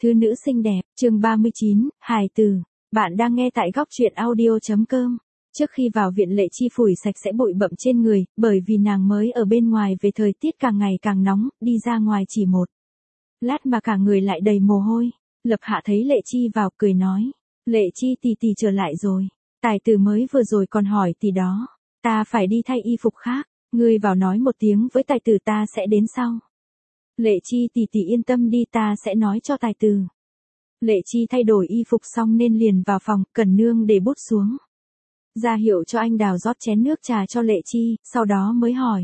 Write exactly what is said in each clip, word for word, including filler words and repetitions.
Thứ nữ xinh đẹp, chương ba mươi chín, hài từ. Bạn đang nghe tại góc truyện audio.com. Trước khi vào viện Lệ Chi phủi sạch sẽ bụi bặm trên người, bởi vì nàng mới ở bên ngoài về thời tiết càng ngày càng nóng, đi ra ngoài chỉ một lát mà cả người lại đầy mồ hôi. Lập Hạ thấy Lệ Chi vào cười nói, Lệ Chi tì tì trở lại rồi. Tài tử mới vừa rồi còn hỏi tì đó, ta phải đi thay y phục khác, ngươi vào nói một tiếng với tài tử ta sẽ đến sau. Lệ Chi tì tì yên tâm đi, ta sẽ nói cho tài tử. Lệ Chi thay đổi y phục xong nên liền vào phòng, Cẩn Nương để bút xuống. Ra hiệu cho anh Đào rót chén nước trà cho Lệ Chi, sau đó mới hỏi.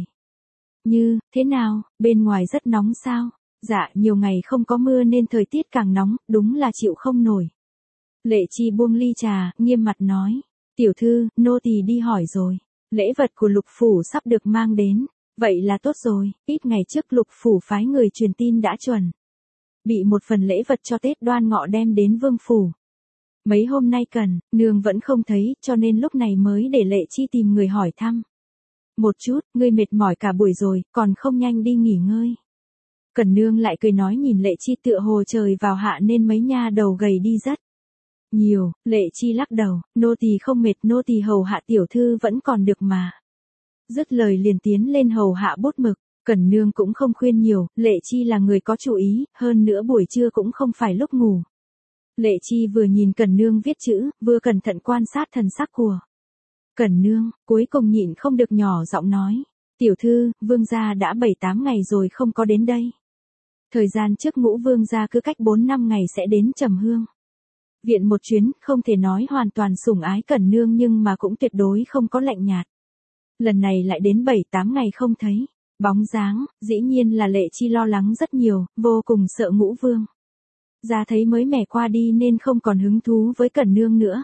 Như, thế nào, bên ngoài rất nóng sao? Dạ, nhiều ngày không có mưa nên thời tiết càng nóng, đúng là chịu không nổi. Lệ Chi buông ly trà, nghiêm mặt nói. Tiểu thư, nô tỳ đi hỏi rồi. Lễ vật của Lục Phủ sắp được mang đến. Vậy là tốt rồi, ít ngày trước Lục Phủ phái người truyền tin đã chuẩn bị một phần lễ vật cho Tết Đoan Ngọ đem đến Vương Phủ. Mấy hôm nay Cần, Nương vẫn không thấy, cho nên lúc này mới để Lệ Chi tìm người hỏi thăm. Một chút, ngươi mệt mỏi cả buổi rồi, còn không nhanh đi nghỉ ngơi. Cẩn Nương lại cười nói nhìn Lệ Chi tựa hồ trời vào hạ nên mấy nha đầu gầy đi rất nhiều. Lệ Chi lắc đầu, nô tỳ không mệt, nô tỳ hầu hạ tiểu thư vẫn còn được mà. Dứt lời liền tiến lên hầu hạ bút mực. Cẩn Nương cũng không khuyên nhiều, Lệ Chi là người có chủ ý, hơn nữa buổi trưa cũng không phải lúc ngủ. Lệ Chi vừa nhìn Cẩn Nương viết chữ, vừa cẩn thận quan sát thần sắc của Cẩn Nương, cuối cùng nhịn không được nhỏ giọng nói. Tiểu thư, vương gia đã bảy tám ngày rồi không có đến đây. Thời gian trước Ngũ vương gia cứ cách bốn năm ngày sẽ đến Trầm Hương viện một chuyến, không thể nói hoàn toàn sủng ái Cẩn Nương nhưng mà cũng tuyệt đối không có lạnh nhạt. Lần này lại đến bảy tám ngày không thấy bóng dáng, dĩ nhiên là Lệ Chi lo lắng rất nhiều, vô cùng sợ Ngũ vương gia thấy mới mẻ qua đi nên không còn hứng thú với Cẩn Nương nữa.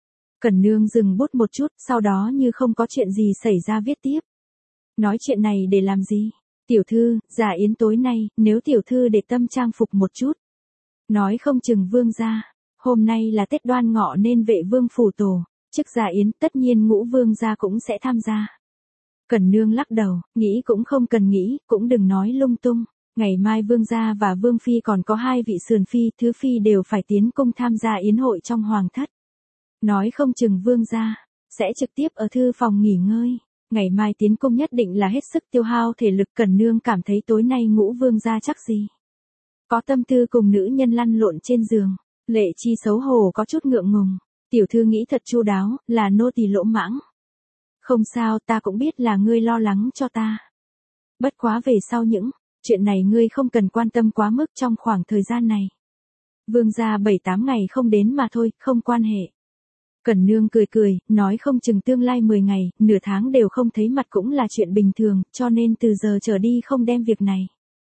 Cẩn Nương dừng bút một chút, sau đó như không có chuyện gì xảy ra viết tiếp. Nói chuyện này để làm gì? Tiểu thư, dạ yến tối nay, nếu tiểu thư để tâm trang phục một chút. Nói không chừng vương gia, hôm nay là Tết Đoan Ngọ nên Vệ Vương phủ tổ chức dạ yến, tất nhiên Ngũ vương gia cũng sẽ tham gia. Cẩn Nương lắc đầu, nghĩ cũng không cần nghĩ, cũng đừng nói lung tung. Ngày mai vương gia và vương phi còn có hai vị sườn phi, thứ phi đều phải tiến cung tham gia yến hội trong hoàng thất. Nói không chừng vương gia sẽ trực tiếp ở thư phòng nghỉ ngơi. Ngày mai tiến cung nhất định là hết sức tiêu hao thể lực. Cẩn Nương cảm thấy tối nay Ngũ vương gia chắc gì có tâm tư cùng nữ nhân lăn lộn trên giường. Lệ Chi xấu hổ có chút ngượng ngùng. Tiểu thư nghĩ thật chu đáo, là nô tỳ lỗ mãng. Không sao, ta cũng biết là ngươi lo lắng cho ta. Bất quá về sau những chuyện này ngươi không cần quan tâm quá mức trong khoảng thời gian này. Vương gia bảy tám ngày không đến mà thôi, không quan hệ. Cẩn Nương cười cười, nói không chừng tương lai mười ngày, nửa tháng đều không thấy mặt cũng là chuyện bình thường, cho nên từ giờ trở đi không đem việc này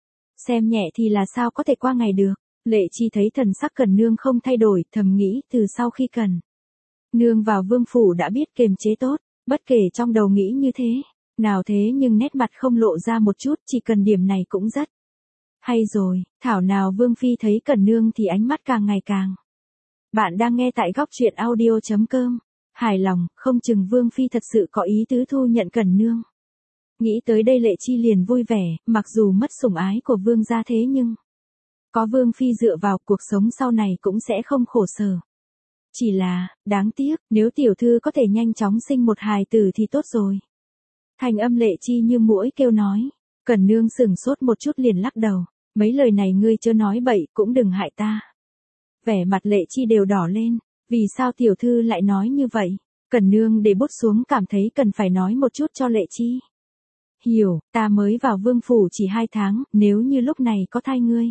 xem nhẹ thì là sao có thể qua ngày được. Lệ Chi thấy thần sắc Cẩn Nương không thay đổi, thầm nghĩ từ sau khi Cẩn Nương vào vương phủ đã biết kiềm chế tốt, bất kể trong đầu nghĩ như thế nào thế nhưng nét mặt không lộ ra một chút, chỉ cần điểm này cũng rất hay rồi. Thảo nào Vương phi thấy Cẩn Nương thì ánh mắt càng ngày càng. Bạn đang nghe tại góc truyện audio.com. Hài lòng, không chừng Vương phi thật sự có ý tứ thu nhận Cẩn Nương. Nghĩ tới đây Lệ Chi liền vui vẻ, mặc dù mất sủng ái của vương gia thế nhưng có Vương phi dựa vào, cuộc sống sau này cũng sẽ không khổ sở. Chỉ là, đáng tiếc, nếu tiểu thư có thể nhanh chóng sinh một hài tử thì tốt rồi. Thành âm Lệ Chi như muỗi kêu nói. Cẩn Nương sửng sốt một chút liền lắc đầu. Mấy lời này ngươi chớ nói bậy, cũng đừng hại ta. Vẻ mặt Lệ Chi đều đỏ lên. Vì sao tiểu thư lại nói như vậy? Cẩn Nương để bút xuống, cảm thấy cần phải nói một chút cho Lệ Chi hiểu. Ta mới vào vương phủ chỉ hai tháng, nếu như lúc này có thai ngươi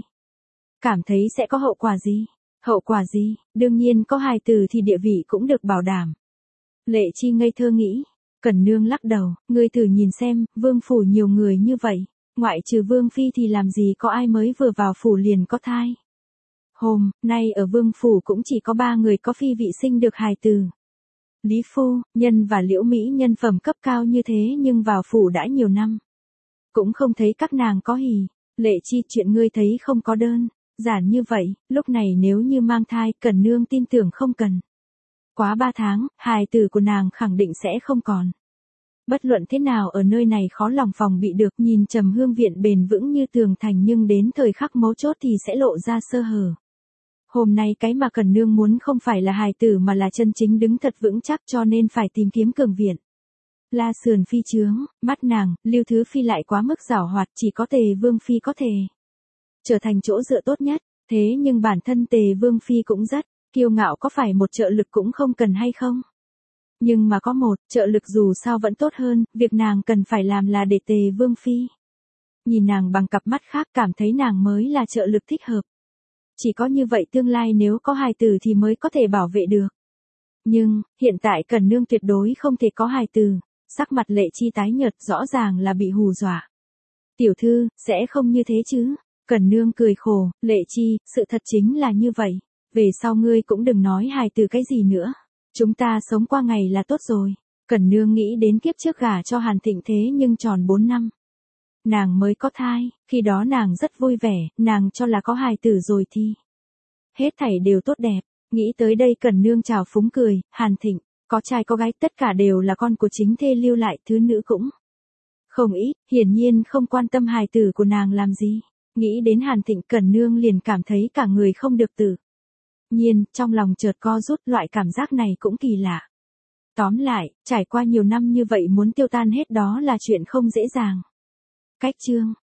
cảm thấy sẽ có hậu quả gì? Hậu quả gì? Đương nhiên có hài tử thì địa vị cũng được bảo đảm. Lệ Chi ngây thơ nghĩ. Cẩn Nương lắc đầu, ngươi thử nhìn xem, vương phủ nhiều người như vậy, ngoại trừ vương phi thì làm gì có ai mới vừa vào phủ liền có thai. Hôm nay ở vương phủ cũng chỉ có ba người có phi vị sinh được hài tử. Lý Phu, Nhân và Liễu Mỹ nhân phẩm cấp cao như thế nhưng vào phủ đã nhiều năm, cũng không thấy các nàng có hỉ. Lệ Chi, chuyện ngươi thấy không có đơn giản như vậy, lúc này nếu như mang thai, Cẩn Nương tin tưởng không cần quá ba tháng, hài tử của nàng khẳng định sẽ không còn. Bất luận thế nào ở nơi này khó lòng phòng bị được, nhìn Trầm Hương viện bền vững như tường thành nhưng đến thời khắc mấu chốt thì sẽ lộ ra sơ hở. Hôm nay cái mà Cẩn Nương muốn không phải là hài tử mà là chân chính đứng thật vững chắc, cho nên phải tìm kiếm cường viện. La sườn phi trướng, mắt nàng, Lưu Thứ Phi lại quá mức giảo hoạt, chỉ có Tề Vương Phi có thể trở thành chỗ dựa tốt nhất. Thế nhưng bản thân Tề Vương Phi cũng rất kiêu ngạo, có phải một trợ lực cũng không cần hay không? Nhưng mà có một trợ lực dù sao vẫn tốt hơn, việc nàng cần phải làm là để Tề Vương Phi nhìn nàng bằng cặp mắt khác, cảm thấy nàng mới là trợ lực thích hợp. Chỉ có như vậy tương lai nếu có hài tử thì mới có thể bảo vệ được. Nhưng, hiện tại Cẩn Nương tuyệt đối không thể có hài tử. Sắc mặt Lệ Chi tái nhợt, rõ ràng là bị hù dọa. Tiểu thư, sẽ không như thế chứ? Cẩn Nương cười khổ, Lệ Chi, sự thật chính là như vậy. Về sau ngươi cũng đừng nói hài tử cái gì nữa. Chúng ta sống qua ngày là tốt rồi. Cẩn Nương nghĩ đến kiếp trước gả cho Hàn Thịnh thế nhưng tròn bốn năm. Nàng mới có thai, khi đó nàng rất vui vẻ, nàng cho là có hài tử rồi thì hết thảy đều tốt đẹp. Nghĩ tới đây Cẩn Nương trào phúng cười, Hàn Thịnh, có trai có gái tất cả đều là con của chính thê lưu lại, thứ nữ cũng không ít, hiển nhiên không quan tâm hài tử của nàng làm gì. Nghĩ đến Hàn Thịnh, Cẩn Nương liền cảm thấy cả người không được tự nhiên, trong lòng chợt co rút, loại cảm giác này cũng kỳ lạ. Tóm lại, trải qua nhiều năm như vậy muốn tiêu tan hết đó là chuyện không dễ dàng. Cách chương